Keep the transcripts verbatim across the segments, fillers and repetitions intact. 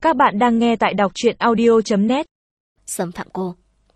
Các bạn đang nghe tại đọc truyện audio chấm net. Xâm phạm cô.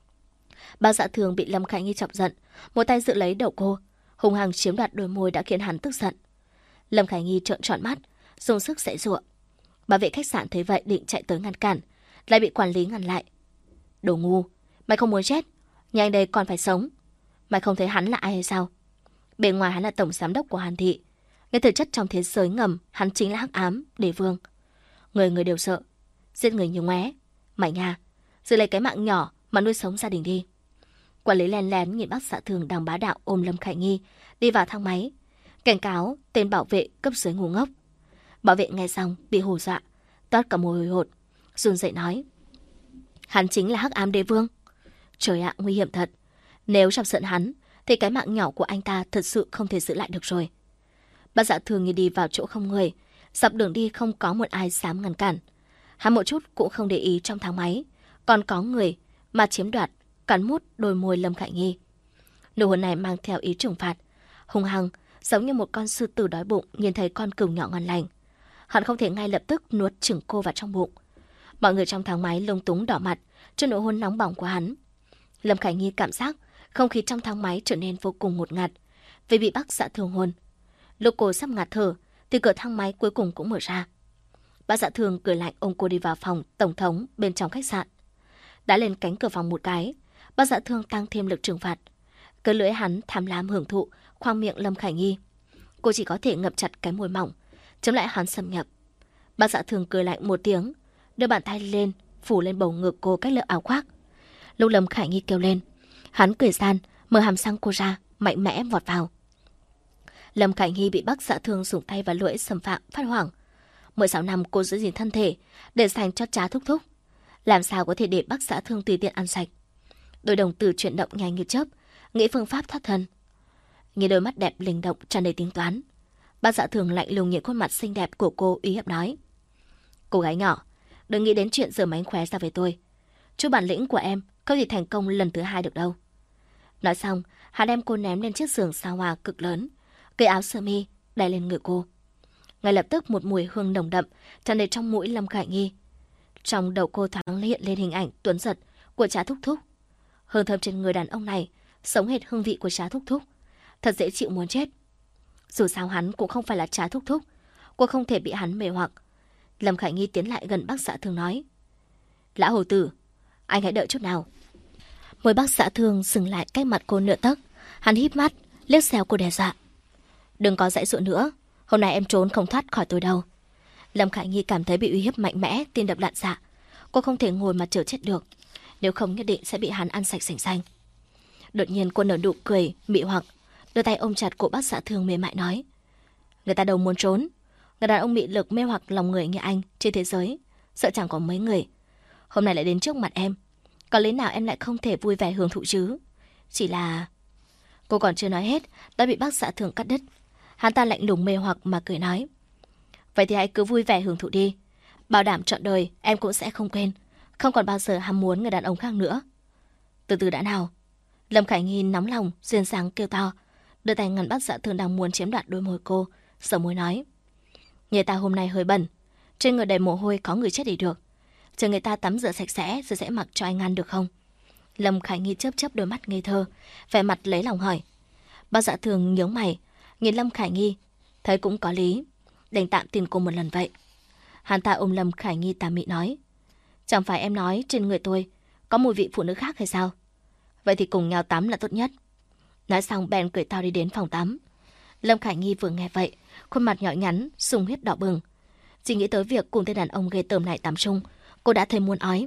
Bác Dạ Thường bị Lâm Khải Nhi chọc giận, một tay giữ lấy đầu cô, hung hăng chiếm đoạt đôi môi đã khiến hắn tức giận. Lâm Khải Nhi trợn tròn mắt, dùng sức giãy giụa. Bảo vệ khách sạn thấy vậy định chạy tới ngăn cản, lại bị quản lý ngăn lại. Đồ ngu, mày không muốn chết, nhà anh đây còn phải sống. Mày không thấy hắn là ai hay sao? Bề ngoài hắn là tổng giám đốc của Hàn Thị, nhưng thực chất trong thế giới ngầm hắn chính là Hắc Ám Đế Vương. Người người đều sợ, giết người như ngoé. Mày nha, giữ lấy cái mạng nhỏ mà nuôi sống gia đình đi. Quản lý lén lén nhìn bác Dạ Thường đang bá đạo ôm Lâm Khải Nhi đi vào thang máy, cảnh cáo tên bảo vệ cấp dưới ngu ngốc. Bảo vệ nghe xong bị hù dọa, toát cả mồ hôi hột, run rẩy nói: hắn chính là Hắc Ám Đế Vương. Trời ạ, nguy hiểm thật. Nếu chọc giận hắn thì cái mạng nhỏ của anh ta thật sự không thể giữ lại được rồi. Bác Dạ Thường như đi vào chỗ không người, dọc đường đi không có một ai dám ngăn cản. Hắn một chút cũng không để ý trong thang máy còn có người mà chiếm đoạt, cắn mút đôi môi Lâm Khải Nhi. Nụ hôn này mang theo ý trừng phạt, hung hăng, giống như một con sư tử đói bụng nhìn thấy con cừu nhỏ ngon lành. Hắn không thể ngay lập tức nuốt chửng cô vào trong bụng. Mọi người trong thang máy lúng túng đỏ mặt trước nụ hôn nóng bỏng của hắn. Lâm Khải Nhi cảm giác không khí trong thang máy trở nên vô cùng ngột ngạt vì bị bác Dạ Thường hôn. Lúc cô sắp ngạt thở thì cửa thang máy cuối cùng cũng mở ra. Bác Dạ Thường cười lạnh ôm cô đi vào phòng tổng thống bên trong khách sạn. Đã lên cánh cửa phòng một cái, bác Dạ Thường tăng thêm lực trừng phạt. Cái lưỡi hắn tham lam hưởng thụ khoang miệng Lâm Khải Nhi. Cô chỉ có thể ngậm chặt cái môi mỏng, chống lại hắn xâm nhập. Bác Dạ Thường cười lạnh một tiếng, đưa bàn tay lên phủ lên bầu ngực cô cách lớp áo khoác. Lúc Lâm Khải Nhi kêu lên, hắn cười gian mở hàm răng cô ra, mạnh mẽ vọt vào. Lâm Khải Nhi bị bác Dạ Thường dùng tay và lưỡi xâm phạm phát hoảng. mười sáu năm cô giữ gìn thân thể để dành cho Trá Thúc Thúc, làm sao có thể để bác Dạ Thường tùy tiện ăn sạch. Đôi đồng tử chuyển động nhanh như chớp, nghĩ phương pháp thoát thân. Nhìn đôi mắt đẹp linh động tràn đầy tính toán, bác Dạ Thường lạnh lùng nhìn khuôn mặt xinh đẹp của cô, uy hiếp nói: cô gái nhỏ, đừng nghĩ đến chuyện giở mánh khóe ra với tôi. Chút bản lĩnh của em không thể thành công lần thứ hai được đâu. Nói xong, hắn đem cô ném lên chiếc giường sao hoa cực lớn, cây áo sơ mi đè lên người cô. Ngay lập tức một mùi hương nồng đậm tràn đầy trong mũi Lâm Khải Nhi. Trong đầu cô thoáng hiện lên hình ảnh tuấn giật của Trá Thúc Thúc. Hương thơm trên người đàn ông này sống hệt hương vị của Trá Thúc Thúc, thật dễ chịu muốn chết. Dù sao hắn cũng không phải là Trá Thúc Thúc, cô không thể bị hắn mê hoặc. Lâm Khải Nhi tiến lại gần bác Dạ Thường nói: lão hầu tử, anh hãy đợi chút nào. Môi bác Dạ Thường dừng lại cách mặt cô nửa tấc, hắn híp mắt liếc xéo cô đe dọa: đừng có giãy giụa nữa, hôm nay em trốn không thoát khỏi tôi đâu. Lâm Khải Nhi cảm thấy bị uy hiếp mạnh mẽ, tim đập loạn xạ. Cô không thể ngồi mà chờ chết được, nếu không nhất định sẽ bị hắn ăn sạch sành xanh. Đột nhiên cô nở nụ cười mị hoặc, đưa tay ôm chặt cổ bác Dạ Thường mềm mại nói: người ta đâu muốn trốn, người đàn ông mị lực mê hoặc lòng người như anh trên thế giới sợ chẳng có mấy người. Hôm nay lại đến trước mặt em, có lý nào em lại không thể vui vẻ hưởng thụ chứ? Chỉ là... Cô còn chưa nói hết đã bị bác Dạ Thường cắt đứt. Hắn ta lạnh lùng mê hoặc mà cười nói: vậy thì hãy cứ vui vẻ hưởng thụ đi, bảo đảm trọn đời em cũng sẽ không quên, không còn bao giờ ham muốn người đàn ông khác nữa. Từ từ đã nào. Lâm Khải Nhi nóng lòng duyên dáng kêu to, đưa tay ngăn bác Dạ Thường đang muốn chiếm đoạt đôi môi cô, sờ môi nói: người ta hôm nay hơi bẩn, trên người đầy mồ hôi có người chết đi được, chờ người ta tắm rửa sạch sẽ rồi sẽ mặc cho anh ăn được không? Lâm Khải Nhi chớp chớp đôi mắt ngây thơ, vẻ mặt lấy lòng hỏi. Bác Dạ Thường nhướng mày nhìn Lâm Khải Nhi, thấy cũng có lý, đành tạm tin cô một lần vậy. Hắn ta ôm Lâm Khải Nhi tà mị nói: chẳng phải em nói trên người tôi có mùi vị phụ nữ khác hay sao? Vậy thì cùng nhau tắm là tốt nhất. Nói xong bèn cười to đi đến phòng tắm. Lâm Khải Nhi vừa nghe vậy, khuôn mặt nhỏ nhắn sung huyết đỏ bừng. Chỉ nghĩ tới việc cùng tên đàn ông ghê tởm này tắm chung, cô đã thấy muốn ói.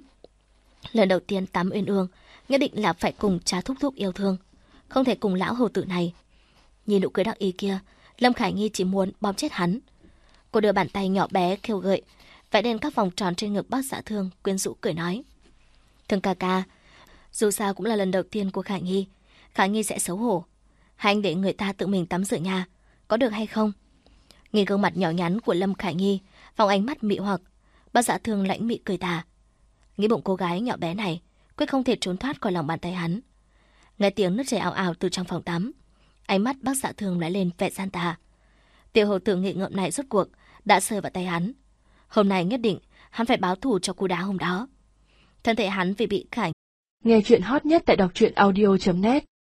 Lần đầu tiên tắm uyên ương, nhất định là phải cùng Trá Thúc Thúc yêu thương, không thể cùng lão hầu tử này. Nhìn nụ cười đắc ý kia, Lâm Khải Nhi chỉ muốn bóp chết hắn. Cô đưa bàn tay nhỏ bé khêu gợi vẽ lên các vòng tròn trên ngực bác Dạ Thường, quyến rũ cười nói: Thường ca ca, dù sao cũng là lần đầu tiên của Khải Nhi, Khải Nhi sẽ xấu hổ. Hai anh để người ta tự mình tắm rửa nhà, có được hay không? Nhìn gương mặt nhỏ nhắn của Lâm Khải Nhi, vòng ánh mắt mị hoặc, bác Dạ Thường lãnh mị cười tà. Nghĩ bụng cô gái nhỏ bé này quyết không thể trốn thoát khỏi lòng bàn tay hắn. Nghe tiếng nước chảy ào ào từ trong phòng tắm, ánh mắt bác Dạ Thường lóe lên vẻ gian tà. Tiểu hầu tử nghị ngợm này rốt cuộc đã rơi vào tay hắn. Hôm nay nhất định hắn phải báo thù cho cú đá hôm đó. Thân thể hắn vì bị Khải. Nghe chuyện hot nhất tại đọc truyện audio chấm net